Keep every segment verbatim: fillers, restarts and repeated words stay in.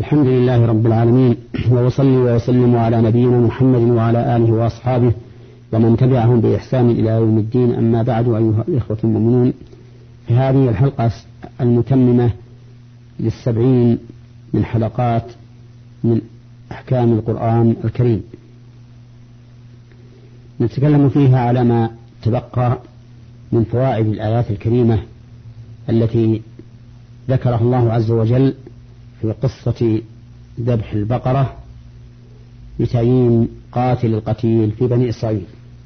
الحمد لله رب العالمين، وأصلي وأسلم على نبينا محمد وعلى آله وأصحابه ومن تبعهم بإحسان إلى يوم الدين. أما بعد، أيها الإخوة المؤمنون، في هذه الحلقة المتممة للسبعين من حلقات من أحكام القرآن الكريم نتكلم فيها على ما تبقى من فوائد الآيات الكريمة التي ذكرها الله عز وجل في قصة ذبح البقرة بتعيين قاتل القتيل في بني إسرائيل.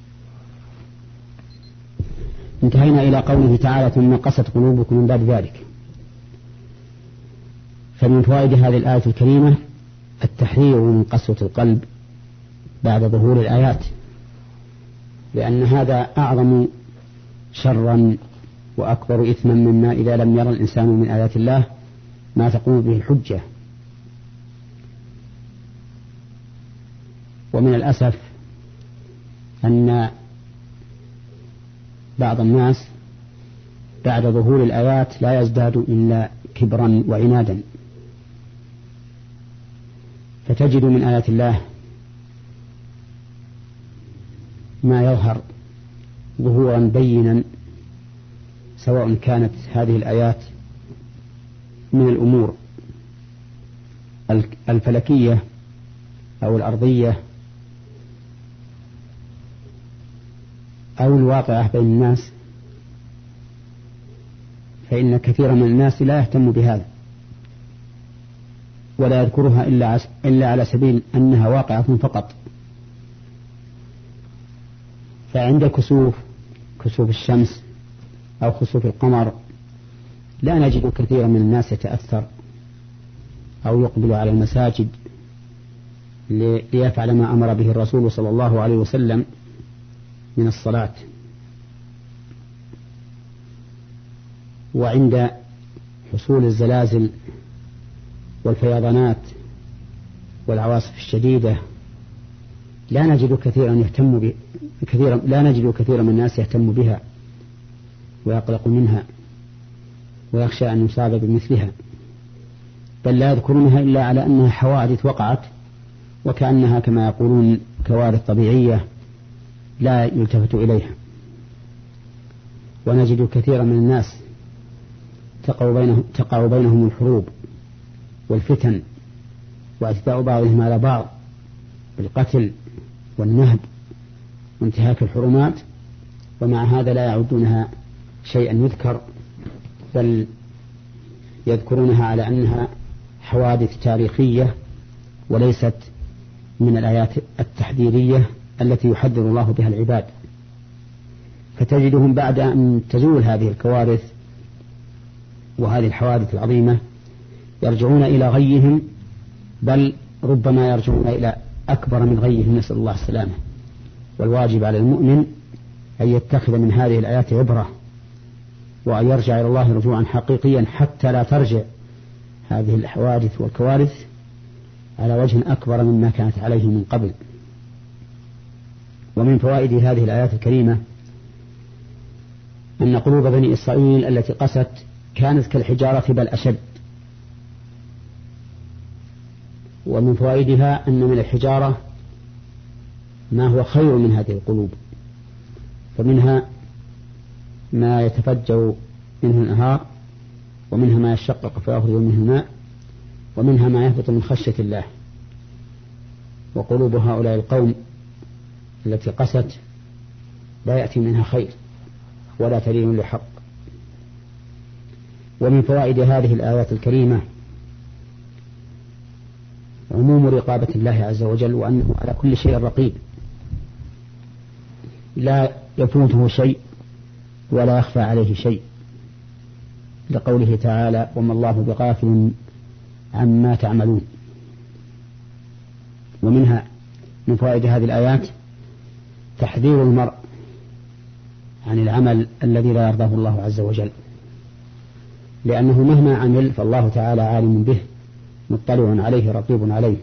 انتهينا إلى قوله تعالى: ثم قست قلوبكم من بعد ذلك. فمن فوائد هذه الآية الكريمة التحذير من قسوة القلب بعد ظهور الآيات، لأن هذا أعظم شرا وأكبر إثما مما إذا لم يرى الإنسان من آيات الله ما تقوم به الحجة. ومن الأسف أن بعض الناس بعد ظهور الآيات لا يزداد إلا كبرا وعنادا، فتجد من آيات الله ما يظهر ظهورا بينا، سواء كانت هذه الآيات من الأمور الفلكية أو الأرضية أو الواقعة بين الناس، فإن كثيرا من الناس لا يهتم بهذا ولا يذكرها إلا إلا على سبيل أنها واقعة فقط. فعند كسوف كسوف الشمس أو خسوف القمر لا نجد كثيرا من الناس يتأثر أو يقبل على المساجد ليفعل ما أمر به الرسول صلى الله عليه وسلم من الصلاة. وعند حصول الزلازل والفيضانات والعواصف الشديدة لا نجد كثيرا يهتم ب... كثيرا لا نجد كثيرا من الناس يهتم بها ويقلق منها ويخشى أن يصاب بمثلها، بل لا يذكرونها إلا على أنها حوادث وقعت وكأنها كما يقولون كوارث طبيعية لا يلتفت إليها. ونجد كثيرا من الناس تقع بينهم, تقع بينهم الحروب والفتن واعتداء بعضهم على بعض بالقتل والنهب وانتهاك الحرمات، ومع هذا لا يعدونها شيئا يذكر، بل يذكرونها على أنها حوادث تاريخية وليست من الآيات التحذيرية التي يحذر الله بها العباد. فتجدهم بعد أن تزول هذه الكوارث وهذه الحوادث العظيمة يرجعون إلى غيهم، بل ربما يرجعون إلى أكبر من غيهم، نسأل الله السلامة. والواجب على المؤمن أن يتخذ من هذه الآيات عبرة وأن يرجع إلى الله رجوعا حقيقيا حتى لا ترجع هذه الحوادث والكوارث على وجه أكبر مما كانت عليه من قبل. ومن فوائد هذه الآيات الكريمة أن قلوب بني إسرائيل التي قست كانت كالحجارة بل أشد. ومن فوائدها أن من الحجارة ما هو خير من هذه القلوب، فمنها ما يتفجر منه الأنهار، ومنها ما يشقق فيخرج منه الماء، ومنها ما يهبط من خشية الله. وقلوب هؤلاء القوم التي قست لا يأتي منها خير ولا تلين لحق. ومن فوائد هذه الآيات الكريمة عموم رقابة الله عز وجل، وأنه على كل شيء رقيب لا يفوته شيء ولا يخفى عليه شيء، لقوله تعالى: وما الله بغافل عما تعملون. ومنها من فوائد هذه الآيات تحذير المرء عن العمل الذي لا يرضاه الله عز وجل، لأنه مهما عمل فالله تعالى عالم به مطلع عليه رقيب عليه.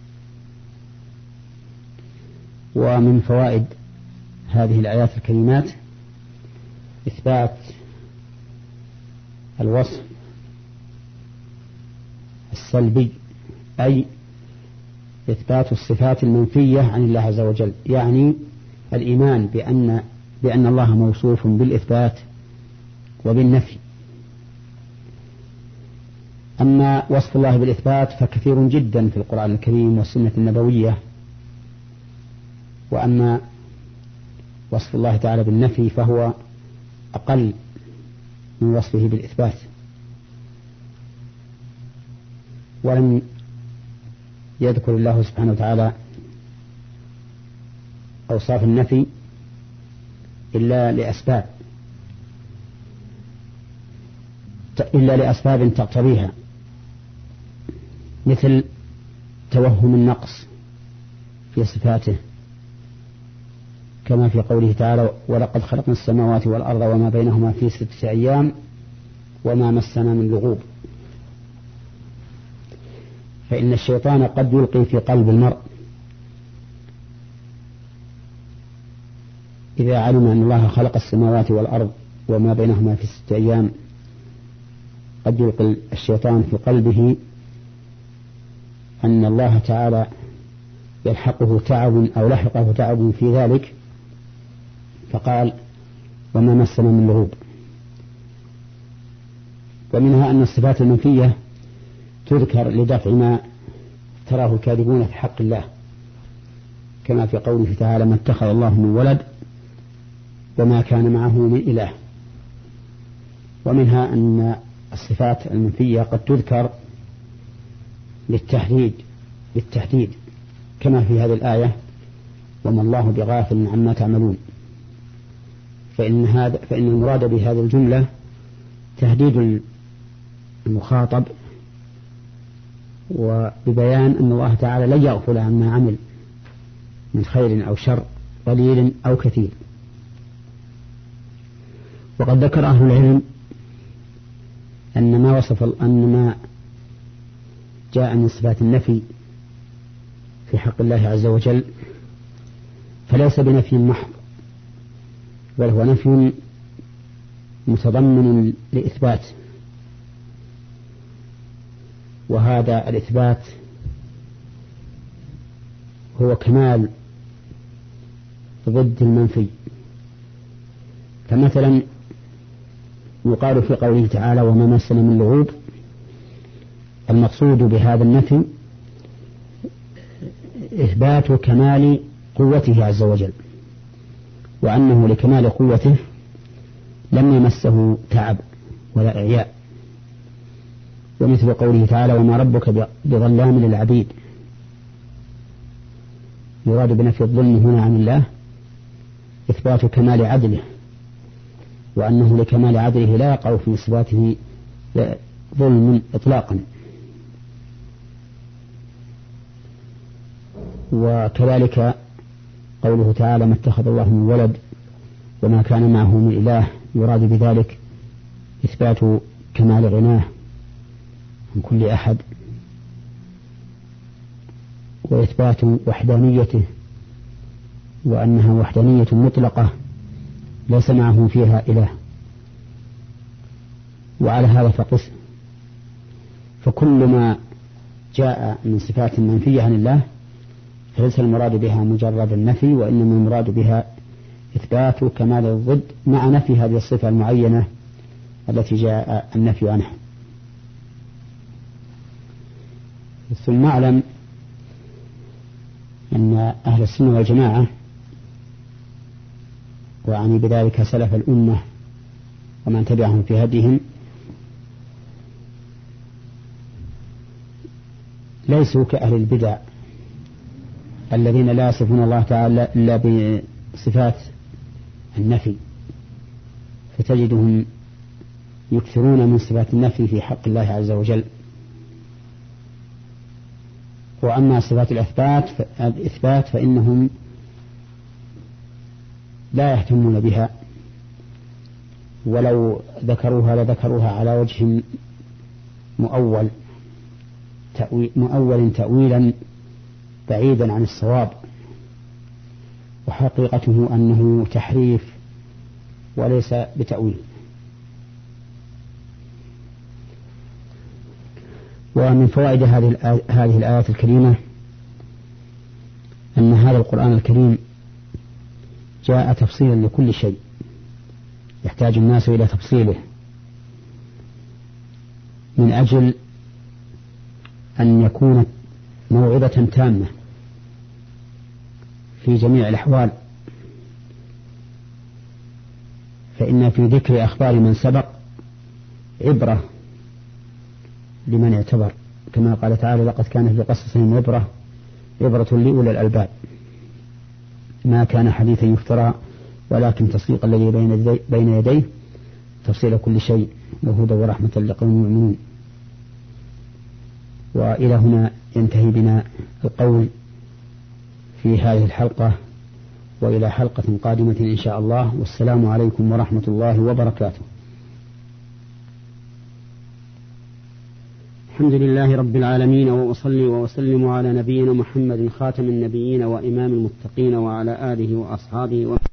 ومن فوائد هذه الآيات الكريمات إثبات الوصف السلبي أي إثبات الصفات المنفية عن الله عز وجل، يعني الإيمان بأن بأن الله موصوف بالإثبات وبالنفي. أما وصف الله بالإثبات فكثير جدا في القرآن الكريم والسنة النبوية، وأما وصف الله تعالى بالنفي فهو أقل من وصفه بالإثبات. ولم يذكر الله سبحانه وتعالى أوصاف النفي إلا لأسباب إلا لأسباب تقتضيها، مثل توهم النقص في صفاته، كما في قوله تعالى: ولقد خلقنا السماوات والأرض وما بينهما في ستة أيام وما مسنا من لغوب. فإن الشيطان قد يلقي في قلب المرء إذا علم أن الله خلق السماوات والأرض وما بينهما في ستة أيام، قد يلقي الشيطان في قلبه أن الله تعالى يلحقه تعب أو لحقه تعب في ذلك، فقال: وما مسنا من لغوب. ومنها أن الصفات المنفية تذكر لدفع ما تراه الكاذبون في حق الله، كما في قوله تعالى: ما اتخذ الله من ولد وما كان معه من إله. ومنها أن الصفات المنفية قد تذكر للتحديد للتحديد كما في هذه الآية: وما الله بغافل عما تعملون. فإن هذا فإن المراد بهذه الجملة تهديد المخاطب وببيان أن الله تعالى لن يغفل عما عمل من خير أو شر، قليل أو كثير. وقد ذكر أهل العلم أن ما وصف أن ما جاء من صفات النفي في حق الله عز وجل فليس بنفي محض، بل هو نفي متضمن لإثبات، وهذا الإثبات هو كمال ضد المنفي. فمثلا يقال في قوله تعالى: وما مسنا من لغوب، المقصود بهذا النفي إثبات كمال قوته عز وجل، وأنه لكمال قوته لم يمسه تعب ولا إعياء. ومثل قوله تعالى: وما ربك بظلام للعبيد، يراد بنفي الظلم هنا عن الله إثبات كمال عدله، وأنه لكمال عدله لا يقع في صفاته ظلم إطلاقا. وكذلك قوله تعالى: ما اتخذ الله من ولد وما كان معه من إله، يراد بذلك إثبات كمال غناه من كل أحد، وإثبات وحدانيته، وأنها وحدانية مطلقة ليس معه فيها إله. وعلى هذا فقس، فكل ما جاء من صفات منفية عن الله فليس المراد بها مجرد النفي، وإنما المراد بها إثبات كمال الضد مع نفي هذه الصفة المعينة التي جاء النفي عنها. ثم اعلم أن أهل السنة والجماعة، وأعني بذلك سلف الأمة ومن تبعهم في هديهم، ليسوا كأهل البدع الذين لا يصفون الله تعالى إلا بصفات النفي، فتجدهم يكثرون من صفات النفي في حق الله عز وجل. وأما صفات الإثبات الإثبات فإنهم لا يهتمون بها، ولو ذكروها لذكروها على وجه مؤول تأويل مؤول تأويلا بعيدا عن الصواب، وحقيقته أنه تحريف وليس بتأويل. ومن فوائد هذه هذه الآيات الكريمة أن هذا القرآن الكريم جاء تفصيلا لكل شيء يحتاج الناس إلى تفصيله، من أجل أن يكون موعظة تامة في جميع الأحوال. فإن في ذكر أخبار من سبق عبرة لمن اعتبر، كما قال تعالى: لقد كان في قصصهم عبرة عبرة لأولي الألباب ما كان حديثا يفترى ولكن تصديق الذي بين يديه تفصيل كل شيء وهدى ورحمة لقوم يؤمنون. وإلى هنا ينتهي بنا القول في هذه الحلقة، وإلى حلقة قادمة إن شاء الله، والسلام عليكم ورحمة الله وبركاته. الحمد لله رب العالمين، وأصلي وأسلم على نبينا محمد خاتم النبيين وإمام المتقين وعلى آله وأصحابه